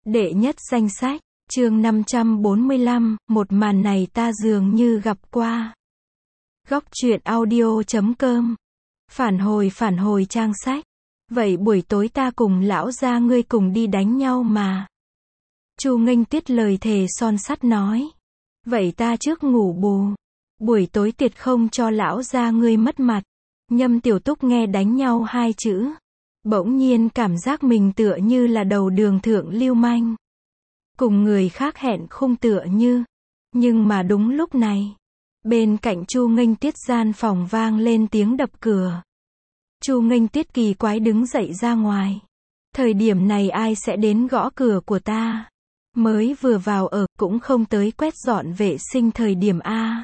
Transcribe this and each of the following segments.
Đệ nhất danh sách, chương 545, một màn này ta dường như gặp qua. Góc truyện audio.com. Phản hồi trang sách. Vậy buổi tối ta cùng lão gia ngươi cùng đi đánh nhau mà. Chu Nghênh Tuyết lời thề son sắt nói. Vậy ta trước ngủ bù. Buổi tối tuyệt không cho lão gia ngươi mất mặt. Nhâm Tiểu Túc nghe đánh nhau hai chữ. Bỗng nhiên cảm giác mình tựa như là đầu đường thượng lưu manh. Cùng người khác hẹn khung tựa như. Nhưng mà đúng lúc này. Bên cạnh Chu Nghênh Tuyết gian phòng vang lên tiếng đập cửa. Chu Nghênh Tuyết kỳ quái đứng dậy ra ngoài. Thời điểm này ai sẽ đến gõ cửa của ta? Mới vừa vào ở, cũng không tới quét dọn vệ sinh thời điểm A.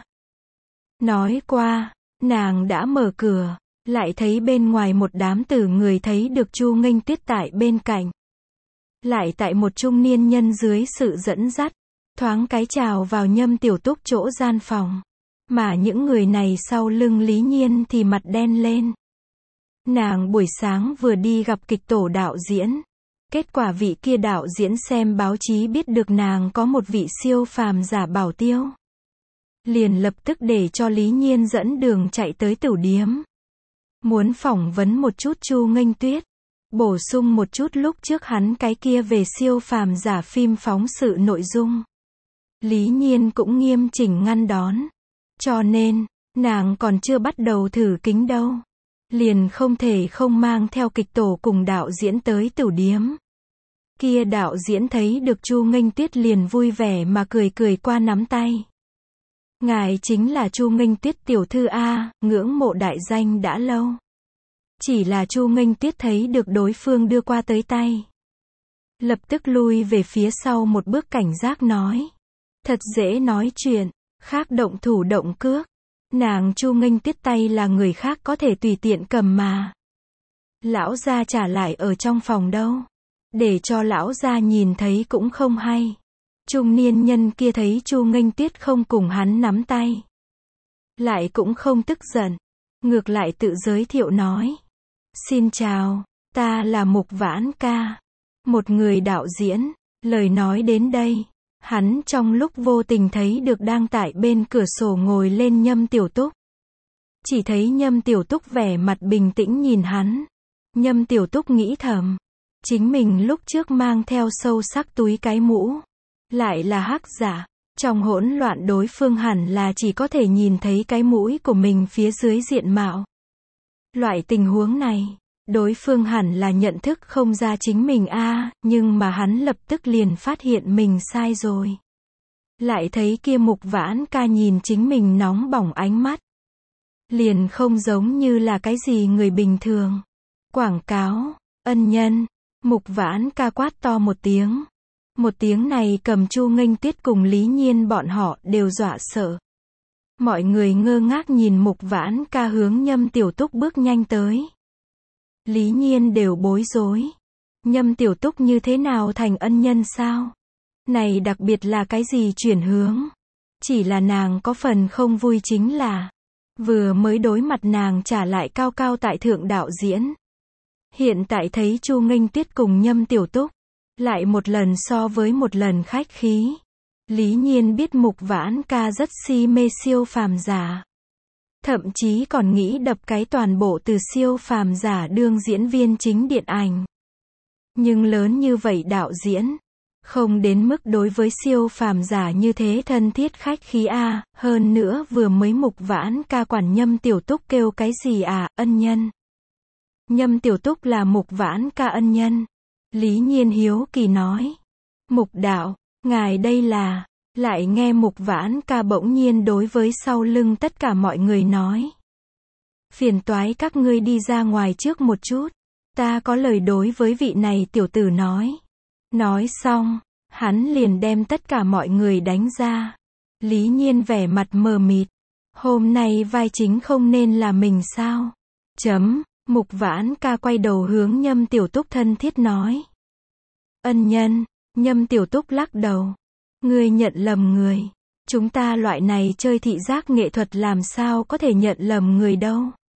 Nói qua, nàng đã mở cửa, lại thấy bên ngoài một đám tử người thấy được Chu Nghênh Tuyết tại bên cạnh. Lại tại một trung niên nhân dưới sự dẫn dắt, thoáng cái chào vào Nhâm Tiểu Túc chỗ gian phòng. Mà những người này sau lưng Lý Nhiên thì mặt đen lên. Nàng buổi sáng vừa đi gặp kịch tổ đạo diễn. Kết quả vị kia đạo diễn xem báo chí biết được nàng có một vị siêu phàm giả bảo tiêu. Liền lập tức để cho Lý Nhiên dẫn đường chạy tới tửu điếm. Muốn phỏng vấn một chút Chu Nghênh Tuyết. Bổ sung một chút lúc trước hắn cái kia về siêu phàm giả phim phóng sự nội dung. Lý Nhiên cũng nghiêm chỉnh ngăn đón. Cho nên, nàng còn chưa bắt đầu thử kính đâu. Liền không thể không mang theo kịch tổ cùng đạo diễn tới tửu điếm. Kia đạo diễn thấy được Chu Nghênh Tuyết liền vui vẻ mà cười qua nắm tay. Ngài chính là Chu Nghênh Tuyết tiểu thư A, ngưỡng mộ đại danh đã lâu. Chỉ là Chu Nghênh Tuyết thấy được đối phương đưa qua tới tay. Lập tức lui về phía sau một bước cảnh giác nói. Thật dễ nói chuyện, khác động thủ động cước. Nàng Chu Nghênh Tuyết tay là người khác có thể tùy tiện cầm mà. Lão gia trả lại ở trong phòng đâu. Để cho lão gia nhìn thấy cũng không hay. Trung niên nhân kia thấy Chu Nghênh Tuyết không cùng hắn nắm tay. Lại cũng không tức giận. Ngược lại tự giới thiệu nói. Xin chào, ta là Mục Vãn Ca. Một người đạo diễn. Lời nói đến đây. Hắn trong lúc vô tình thấy được đang tại bên cửa sổ ngồi lên Nhâm Tiểu Túc. Chỉ thấy Nhâm Tiểu Túc vẻ mặt bình tĩnh nhìn hắn. Nhâm Tiểu Túc nghĩ thầm. Chính mình lúc trước mang theo sâu sắc túi cái mũ. Lại là hắc giả. Trong hỗn loạn đối phương hẳn là chỉ có thể nhìn thấy cái mũi của mình phía dưới diện mạo. Loại tình huống này. Đối phương hẳn là nhận thức không ra chính mình nhưng mà hắn lập tức liền phát hiện mình sai rồi. Lại thấy kia Mục Vãn Ca nhìn chính mình nóng bỏng ánh mắt. Liền không giống như là cái gì người bình thường. Quảng cáo, ân nhân, Mục Vãn Ca quát to một tiếng. Một tiếng này cầm Chu Nghênh Tuyết cùng Lý Nhiên bọn họ đều dọa sợ. Mọi người ngơ ngác nhìn Mục Vãn Ca hướng Nhâm Tiểu Túc bước nhanh tới. Lý Nhiên đều bối rối. Nhâm Tiểu Túc như thế nào thành ân nhân sao? Này đặc biệt là cái gì chuyển hướng? Chỉ là nàng có phần không vui chính là vừa mới đối mặt nàng trả lại cao cao tại thượng đạo diễn. Hiện tại thấy Chu Nghênh Tuyết cùng Nhâm Tiểu Túc lại một lần so với một lần khách khí. Lý Nhiên biết Mục Vãn Ca rất si mê siêu phàm giả. Thậm chí còn nghĩ đập cái toàn bộ từ siêu phàm giả đương diễn viên chính điện ảnh. Nhưng lớn như vậy đạo diễn, không đến mức đối với siêu phàm giả như thế thân thiết khách khí hơn nữa vừa mới Mục Vãn Ca quản Nhâm Tiểu Túc kêu cái gì ân nhân. Nhâm Tiểu Túc là Mục Vãn Ca ân nhân. Lý Nhiên hiếu kỳ nói. Mục đạo, ngài đây là... Lại nghe Mục Vãn Ca bỗng nhiên đối với sau lưng tất cả mọi người nói. Phiền toái các ngươi đi ra ngoài trước một chút. Ta có lời đối với vị này tiểu tử nói. Nói xong, hắn liền đem tất cả mọi người đánh ra. Lý Nhiên vẻ mặt mờ mịt. Hôm nay vai chính không nên là mình sao? Mục Vãn Ca quay đầu hướng Nhâm Tiểu Túc thân thiết nói. Ân nhân, Nhâm Tiểu Túc lắc đầu. Ngươi nhận lầm người. Chúng ta loại này chơi thị giác nghệ thuật làm sao có thể nhận lầm người đâu.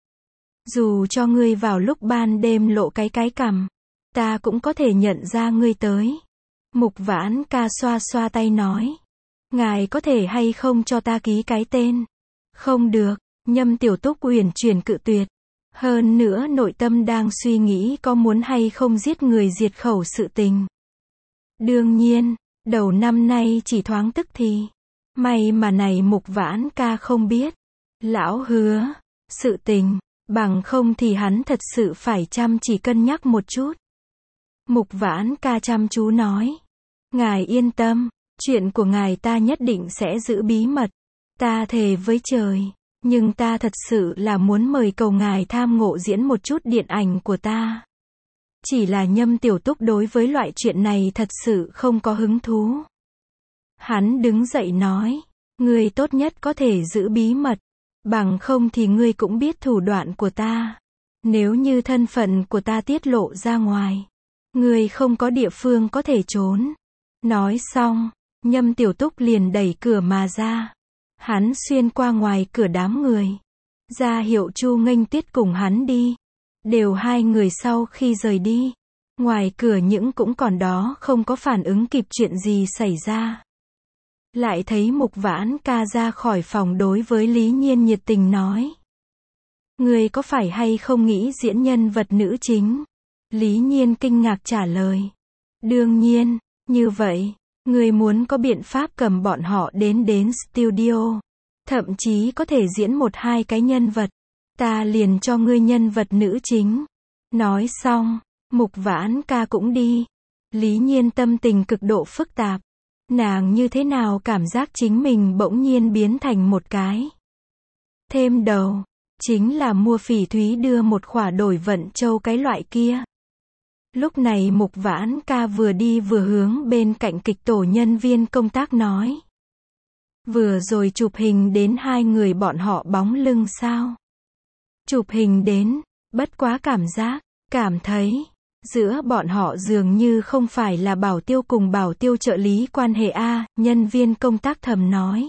Dù cho ngươi vào lúc ban đêm lộ cái cằm, ta cũng có thể nhận ra ngươi tới. Mục Vãn Ca xoa xoa tay nói. Ngài có thể hay không cho ta ký cái tên? Không được, Nhâm Tiểu Túc uyển chuyển cự tuyệt. Hơn nữa nội tâm đang suy nghĩ có muốn hay không giết người diệt khẩu sự tình. Đương nhiên, đầu năm nay chỉ thoáng tức thì. May mà này Mục Vãn Ca không biết. Lão hứa, sự tình, bằng không thì hắn thật sự phải chăm chỉ cân nhắc một chút. Mục Vãn Ca chăm chú nói. Ngài yên tâm, chuyện của ngài ta nhất định sẽ giữ bí mật. Ta thề với trời, nhưng ta thật sự là muốn mời cầu ngài tham ngộ diễn một chút điện ảnh của ta. Chỉ là Nhâm Tiểu Túc đối với loại chuyện này thật sự không có hứng thú. Hắn đứng dậy nói, ngươi tốt nhất có thể giữ bí mật, bằng không thì ngươi cũng biết thủ đoạn của ta. Nếu như thân phận của ta tiết lộ ra ngoài, ngươi không có địa phương có thể trốn. Nói xong, Nhâm Tiểu Túc liền đẩy cửa mà ra. Hắn xuyên qua ngoài cửa đám người, ra hiệu Chu Nghênh Tuyết cùng hắn đi. Đều hai người sau khi rời đi, ngoài cửa những cũng còn đó không có phản ứng kịp chuyện gì xảy ra. Lại thấy Mục Vãn Ca ra khỏi phòng đối với Lý Nhiên nhiệt tình nói. Người có phải hay không nghĩ diễn nhân vật nữ chính? Lý Nhiên kinh ngạc trả lời. Đương nhiên, như vậy, người muốn có biện pháp cầm bọn họ đến studio. Thậm chí có thể diễn một hai cái nhân vật. Ta liền cho ngươi nhân vật nữ chính. Nói xong, Mục Vãn Ca cũng đi. Lý Nhiên tâm tình cực độ phức tạp. Nàng như thế nào cảm giác chính mình bỗng nhiên biến thành một cái thêm đầu, chính là mua phỉ thúy đưa một khỏa đổi vận châu cái loại kia. Lúc này Mục Vãn Ca vừa đi vừa hướng bên cạnh kịch tổ nhân viên công tác nói. Vừa rồi chụp hình đến hai người bọn họ bóng lưng sao? Chụp hình đến, bất quá cảm thấy, giữa bọn họ dường như không phải là bảo tiêu cùng bảo tiêu trợ lý quan hệ a, nhân viên công tác thầm nói.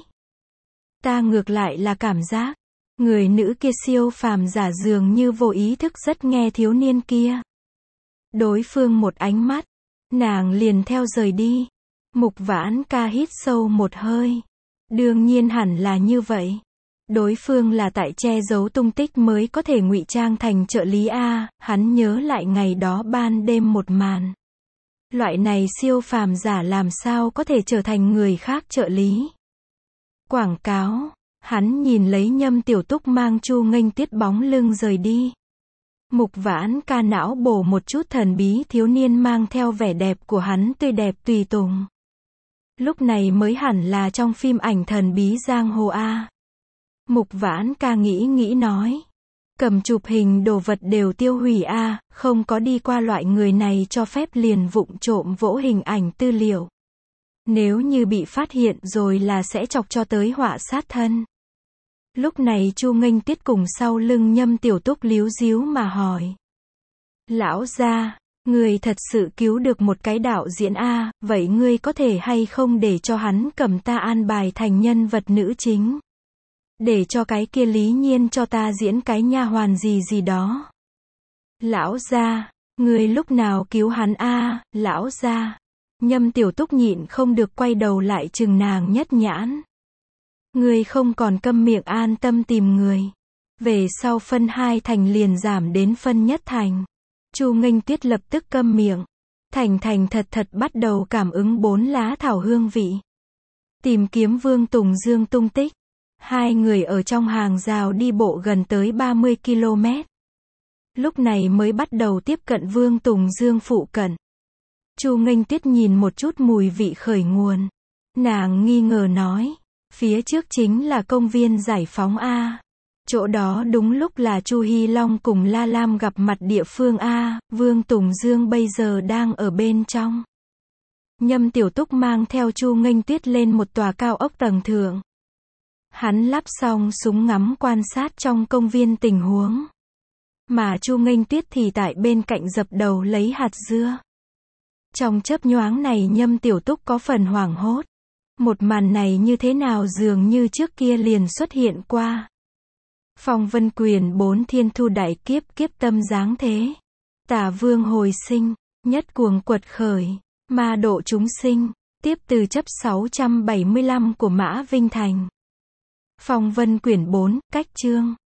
Ta ngược lại là cảm giác, người nữ kia siêu phàm giả dường như vô ý thức rất nghe thiếu niên kia. Đối phương một ánh mắt, nàng liền theo rời đi. Mục Vãn Ca hít sâu một hơi. Đương nhiên hẳn là như vậy. Đối phương là tại che giấu tung tích mới có thể ngụy trang thành trợ lý a, hắn nhớ lại ngày đó ban đêm một màn. Loại này siêu phàm giả làm sao có thể trở thành người khác trợ lý? Quảng cáo, hắn nhìn lấy Nhâm Tiểu Túc mang Chu Nghênh Tuyết bóng lưng rời đi. Mục Vãn Ca não bổ một chút thần bí thiếu niên mang theo vẻ đẹp của hắn tươi đẹp tùy tùng. Lúc này mới hẳn là trong phim ảnh thần bí giang hồ a. Mục Vãn Ca nghĩ nói. Cầm chụp hình đồ vật đều tiêu hủy a, không có đi qua loại người này cho phép liền vụng trộm vỗ hình ảnh tư liệu. Nếu như bị phát hiện rồi là sẽ chọc cho tới họa sát thân. Lúc này Chu Nghênh Tuyết cùng sau lưng Nhâm Tiểu Túc líu díu mà hỏi. Lão gia, người thật sự cứu được một cái đạo diễn a, vậy ngươi có thể hay không để cho hắn cầm ta an bài thành nhân vật nữ chính? Để cho cái kia Lý Nhiên cho ta diễn cái nha hoàn gì đó. Lão gia, người lúc nào cứu hắn a, lão gia. Nhâm Tiểu Túc nhịn không được quay đầu lại chừng nàng nhất nhãn. Người không còn câm miệng an tâm tìm người. Về sau phân 2 thành liền giảm đến phân 1 thành. Chu Nghênh Tuyết lập tức câm miệng. Thành thật bắt đầu cảm ứng 4 lá thảo hương vị. Tìm kiếm Vương Tùng Dương tung tích. Hai người ở trong hàng rào đi bộ gần tới 30 km. Lúc này mới bắt đầu tiếp cận Vương Tùng Dương phụ cận. Chu Nghênh Tuyết nhìn một chút mùi vị khởi nguồn. Nàng nghi ngờ nói. Phía trước chính là công viên Giải Phóng a. Chỗ đó đúng lúc là Chu Hy Long cùng La Lam gặp mặt địa phương a, Vương Tùng Dương bây giờ đang ở bên trong. Nhâm Tiểu Túc mang theo Chu Nghênh Tuyết lên một tòa cao ốc tầng thượng. Hắn lắp xong súng ngắm quan sát trong công viên tình huống. Mà Chu Nghênh Tuyết thì tại bên cạnh dập đầu lấy hạt dưa. Trong chớp nhoáng này Nhâm Tiểu Túc có phần hoảng hốt. Một màn này như thế nào dường như trước kia liền xuất hiện qua. Phong Vân Quyền 4 thiên thu đại kiếp kiếp tâm dáng thế. Tả Vương hồi sinh, nhất cuồng quật khởi. Ma độ chúng sinh. Tiếp từ chấp 675 của Mã Vinh Thành. Phong Vân quyển 4, cách chương.